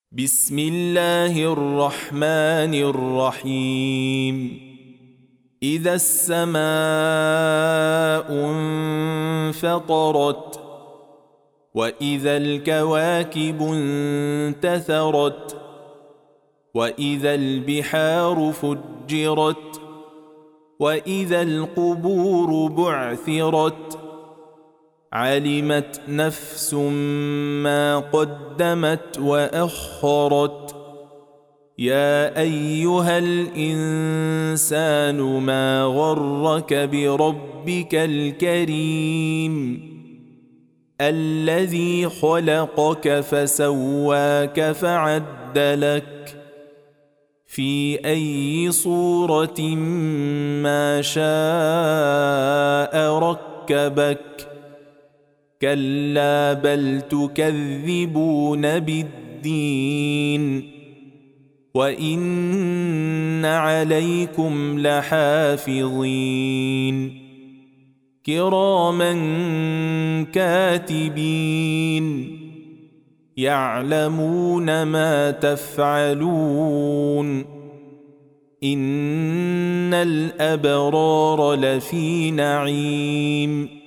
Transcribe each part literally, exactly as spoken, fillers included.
بسم الله الرحمن الرحيم إذا السماء انفطرت وإذا الكواكب انتثرت وإذا البحار فجرت وإذا القبور بعثرت علمت نفس ما قدمت وأخرت يا أيها الإنسان ما غرك بربك الكريم الذي خلقك فسواك فعدلك في أي صورة ما شاء ركبك كلا بل تكذبون بالدين وإن عليكم لحافظين كراما كاتبين يعلمون ما تفعلون إن الأبرار لفي نعيم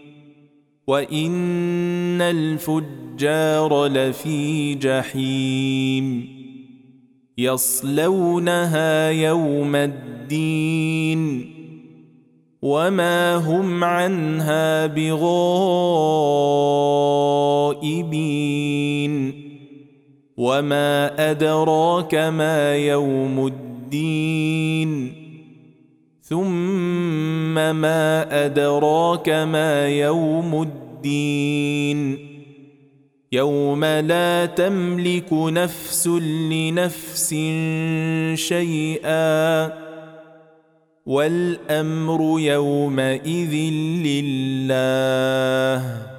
وإن الفجار لفي جحيم يصلونها يوم الدين وما هم عنها بغائبين وما أدراك ما يوم الدين ثم ما أدراك ما يوم الدين يوم لا تملك نفس لنفس شيئا والأمر يومئذ لله